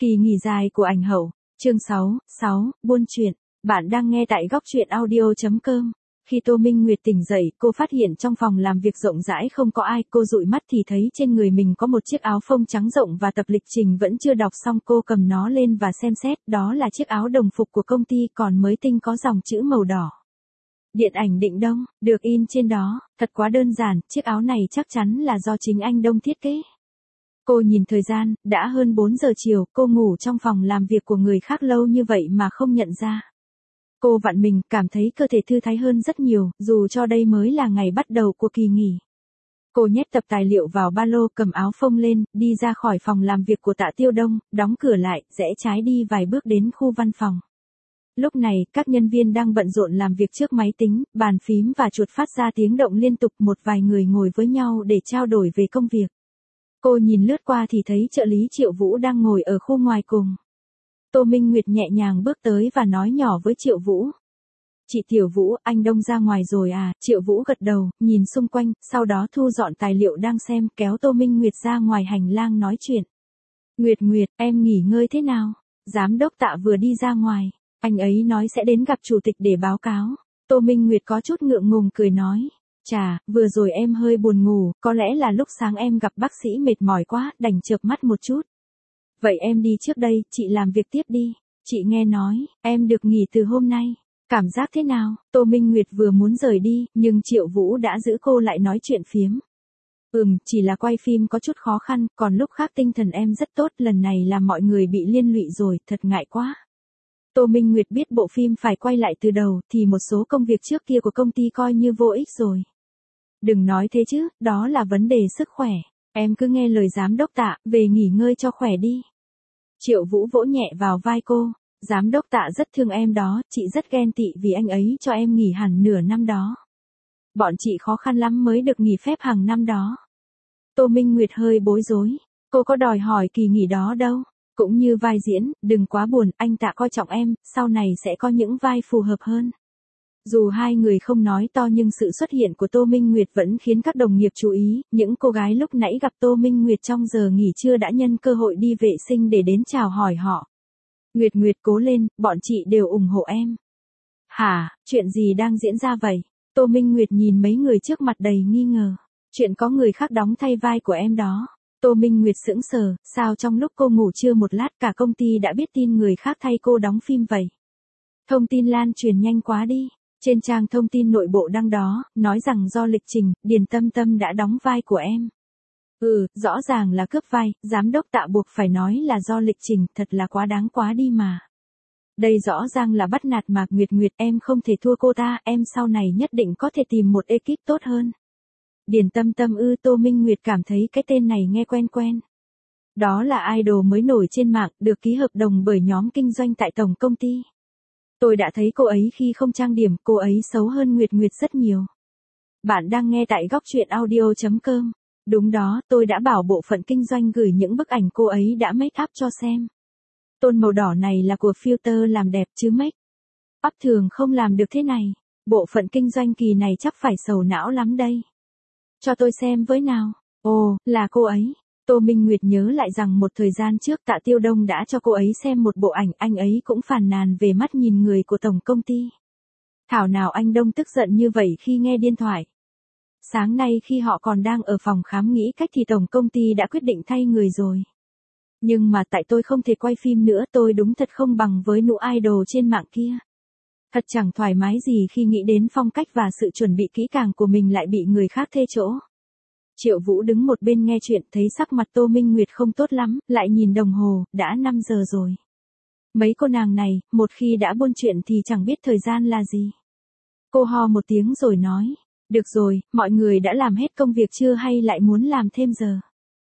Kỳ nghỉ dài của ảnh hậu, chương 6, buôn chuyện. Bạn đang nghe tại góc truyện audio.com. Khi Tô Minh Nguyệt tỉnh dậy, cô phát hiện trong phòng làm việc rộng rãi không có ai, cô dụi mắt thì thấy trên người mình có một chiếc áo phông trắng rộng và tập lịch trình vẫn chưa đọc xong, cô cầm nó lên và xem xét, đó là chiếc áo đồng phục của công ty còn mới tinh có dòng chữ màu đỏ. Điện ảnh Định Đông, được in trên đó, thật quá đơn giản, chiếc áo này chắc chắn là do chính anh Đông thiết kế. Cô nhìn thời gian, đã hơn 4 giờ chiều, cô ngủ trong phòng làm việc của người khác lâu như vậy mà không nhận ra. Cô vặn mình, cảm thấy cơ thể thư thái hơn rất nhiều, dù cho đây mới là ngày bắt đầu của kỳ nghỉ. Cô nhét tập tài liệu vào ba lô, cầm áo phông lên, đi ra khỏi phòng làm việc của Tạ Tiêu Đông, đóng cửa lại, rẽ trái đi vài bước đến khu văn phòng. Lúc này, các nhân viên đang bận rộn làm việc trước máy tính, bàn phím và chuột phát ra tiếng động liên tục, một vài người ngồi với nhau để trao đổi về công việc. Cô nhìn lướt qua thì thấy trợ lý Triệu Vũ đang ngồi ở khu ngoài cùng. Tô Minh Nguyệt nhẹ nhàng bước tới và nói nhỏ với Triệu Vũ. Chị Tiểu Vũ, anh Đông ra ngoài rồi à? Triệu Vũ gật đầu, nhìn xung quanh, sau đó thu dọn tài liệu đang xem, kéo Tô Minh Nguyệt ra ngoài hành lang nói chuyện. Nguyệt, em nghỉ ngơi thế nào? Giám đốc Tạ vừa đi ra ngoài, anh ấy nói sẽ đến gặp chủ tịch để báo cáo. Tô Minh Nguyệt có chút ngượng ngùng cười nói. Chà, vừa rồi em hơi buồn ngủ, có lẽ là lúc sáng em gặp bác sĩ mệt mỏi quá, đành chợp mắt một chút. Vậy em đi trước đây, chị làm việc tiếp đi. Chị nghe nói, em được nghỉ từ hôm nay. Cảm giác thế nào? Tô Minh Nguyệt vừa muốn rời đi, nhưng Triệu Vũ đã giữ cô lại nói chuyện phiếm. Chỉ là quay phim có chút khó khăn, còn lúc khác tinh thần em rất tốt, lần này làm mọi người bị liên lụy rồi, thật ngại quá. Tô Minh Nguyệt biết bộ phim phải quay lại từ đầu, thì một số công việc trước kia của công ty coi như vô ích rồi. Đừng nói thế chứ, đó là vấn đề sức khỏe. Em cứ nghe lời giám đốc Tạ, về nghỉ ngơi cho khỏe đi. Triệu Vũ vỗ nhẹ vào vai cô. Giám đốc Tạ rất thương em đó, chị rất ghen tị vì anh ấy cho em nghỉ hẳn nửa năm đó. Bọn chị khó khăn lắm mới được nghỉ phép hàng năm đó. Tô Minh Nguyệt hơi bối rối. Cô có đòi hỏi kỳ nghỉ đó đâu. Cũng như vai diễn, đừng quá buồn, anh Tạ coi trọng em, sau này sẽ có những vai phù hợp hơn. Dù hai người không nói to nhưng sự xuất hiện của Tô Minh Nguyệt vẫn khiến các đồng nghiệp chú ý, những cô gái lúc nãy gặp Tô Minh Nguyệt trong giờ nghỉ trưa đã nhân cơ hội đi vệ sinh để đến chào hỏi họ. Nguyệt cố lên, bọn chị đều ủng hộ em. Hả, chuyện gì đang diễn ra vậy? Tô Minh Nguyệt nhìn mấy người trước mặt đầy nghi ngờ. Chuyện có người khác đóng thay vai của em đó. Tô Minh Nguyệt sững sờ, sao trong lúc cô ngủ trưa một lát cả công ty đã biết tin người khác thay cô đóng phim vậy? Thông tin lan truyền nhanh quá đi. Trên trang thông tin nội bộ đăng đó, nói rằng do lịch trình, Điền Tâm Tâm đã đóng vai của em. Rõ ràng là cướp vai, giám đốc Tạ buộc phải nói là do lịch trình, thật là quá đáng quá đi mà. Đây rõ ràng là bắt nạt mà. Nguyệt, em không thể thua cô ta, em sau này nhất định có thể tìm một ekip tốt hơn. Điền Tâm Tâm Tô Minh Nguyệt cảm thấy cái tên này nghe quen quen. Đó là idol mới nổi trên mạng, được ký hợp đồng bởi nhóm kinh doanh tại tổng công ty. Tôi đã thấy cô ấy khi không trang điểm, cô ấy xấu hơn Nguyệt rất nhiều. Bạn đang nghe tại góc truyện audio.com. Đúng đó, tôi đã bảo bộ phận kinh doanh gửi những bức ảnh cô ấy đã make up cho xem. Tôn màu đỏ này là của filter làm đẹp chứ make up thường không làm được thế này. Bộ phận kinh doanh kỳ này chắc phải sầu não lắm đây. Cho tôi xem với nào. Ồ, là cô ấy. Tô Minh Nguyệt nhớ lại rằng một thời gian trước Tạ Tiêu Đông đã cho cô ấy xem một bộ ảnh, anh ấy cũng phàn nàn về mắt nhìn người của tổng công ty. Thảo nào anh Đông tức giận như vậy khi nghe điện thoại. Sáng nay khi họ còn đang ở phòng khám nghĩ cách thì tổng công ty đã quyết định thay người rồi. Nhưng mà tại tôi không thể quay phim nữa, tôi đúng thật không bằng với nữ idol trên mạng kia. Thật chẳng thoải mái gì khi nghĩ đến phong cách và sự chuẩn bị kỹ càng của mình lại bị người khác thê chỗ. Triệu Vũ đứng một bên nghe chuyện, thấy sắc mặt Tô Minh Nguyệt không tốt lắm, lại nhìn đồng hồ, đã 5 giờ rồi. Mấy cô nàng này, một khi đã buôn chuyện thì chẳng biết thời gian là gì. Cô ho một tiếng rồi nói, được rồi, mọi người đã làm hết công việc chưa hay lại muốn làm thêm giờ?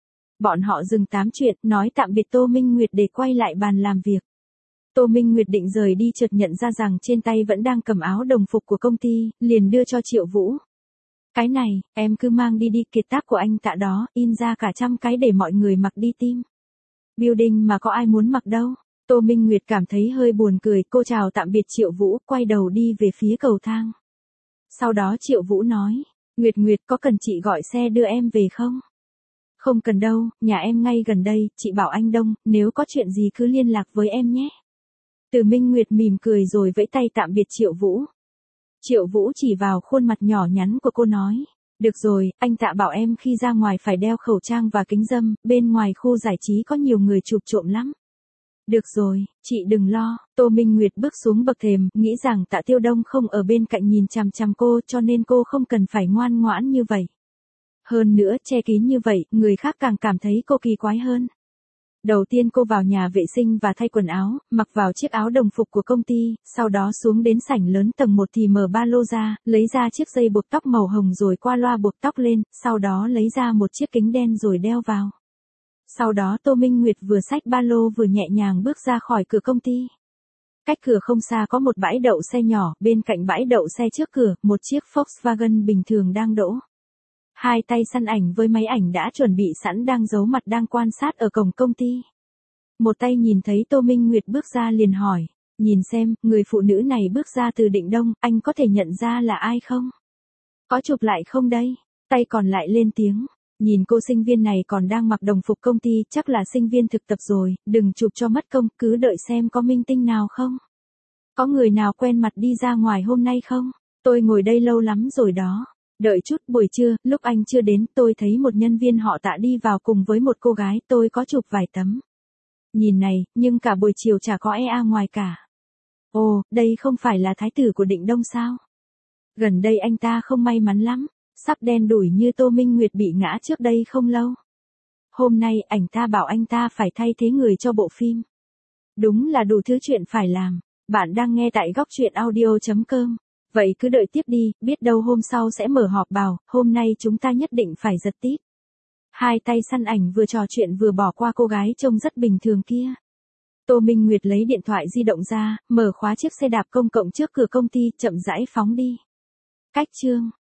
Bọn họ dừng tám chuyện, nói tạm biệt Tô Minh Nguyệt để quay lại bàn làm việc. Tô Minh Nguyệt định rời đi chợt nhận ra rằng trên tay vẫn đang cầm áo đồng phục của công ty, liền đưa cho Triệu Vũ. Cái này, em cứ mang đi đi, kiệt tác của anh Tạ đó, in ra cả 100 cái để mọi người mặc đi team building mà có ai muốn mặc đâu. Tô Minh Nguyệt cảm thấy hơi buồn cười, cô chào tạm biệt Triệu Vũ, quay đầu đi về phía cầu thang. Sau đó Triệu Vũ nói, Nguyệt có cần chị gọi xe đưa em về không? Không cần đâu, nhà em ngay gần đây, chị bảo anh Đông, nếu có chuyện gì cứ liên lạc với em nhé. Từ Minh Nguyệt mỉm cười rồi vẫy tay tạm biệt Triệu Vũ. Triệu Vũ chỉ vào khuôn mặt nhỏ nhắn của cô nói. Được rồi, anh Tạ bảo em khi ra ngoài phải đeo khẩu trang và kính râm, bên ngoài khu giải trí có nhiều người chụp trộm lắm. Được rồi, chị đừng lo, Tô Minh Nguyệt bước xuống bậc thềm, nghĩ rằng Tạ Tiêu Đông không ở bên cạnh nhìn chằm chằm cô cho nên cô không cần phải ngoan ngoãn như vậy. Hơn nữa, che kín như vậy, người khác càng cảm thấy cô kỳ quái hơn. Đầu tiên cô vào nhà vệ sinh và thay quần áo, mặc vào chiếc áo đồng phục của công ty, sau đó xuống đến sảnh lớn tầng 1 thì mở ba lô ra, lấy ra chiếc dây buộc tóc màu hồng rồi qua loa buộc tóc lên, sau đó lấy ra một chiếc kính đen rồi đeo vào. Sau đó Tô Minh Nguyệt vừa xách ba lô vừa nhẹ nhàng bước ra khỏi cửa công ty. Cách cửa không xa có một bãi đậu xe nhỏ, bên cạnh bãi đậu xe trước cửa, một chiếc Volkswagen bình thường đang đỗ. Hai tay săn ảnh với máy ảnh đã chuẩn bị sẵn đang giấu mặt đang quan sát ở cổng công ty. Một tay nhìn thấy Tô Minh Nguyệt bước ra liền hỏi, nhìn xem, người phụ nữ này bước ra từ Định Đông, anh có thể nhận ra là ai không? Có chụp lại không đây? Tay còn lại lên tiếng, nhìn cô sinh viên này còn đang mặc đồng phục công ty, chắc là sinh viên thực tập rồi, đừng chụp cho mất công, cứ đợi xem có minh tinh nào không? Có người nào quen mặt đi ra ngoài hôm nay không? Tôi ngồi đây lâu lắm rồi đó. Đợi chút, buổi trưa, lúc anh chưa đến, tôi thấy một nhân viên họ Tạ đi vào cùng với một cô gái, tôi có chụp vài tấm. Nhìn này, nhưng cả buổi chiều chả có EA ngoài cả. Ồ, đây không phải là thái tử của Định Đông sao? Gần đây anh ta không may mắn lắm, sắp đen đủi như Tô Minh Nguyệt bị ngã trước đây không lâu. Hôm nay, ảnh ta bảo anh ta phải thay thế người cho bộ phim. Đúng là đủ thứ chuyện phải làm. Bạn đang nghe tại góc truyện audio.com. Vậy cứ đợi tiếp đi, biết đâu hôm sau sẽ mở họp bảo, hôm nay chúng ta nhất định phải giật tít. Hai tay săn ảnh vừa trò chuyện vừa bỏ qua cô gái trông rất bình thường kia. Tô Minh Nguyệt lấy điện thoại di động ra, mở khóa chiếc xe đạp công cộng trước cửa công ty, chậm rãi phóng đi. Cách chương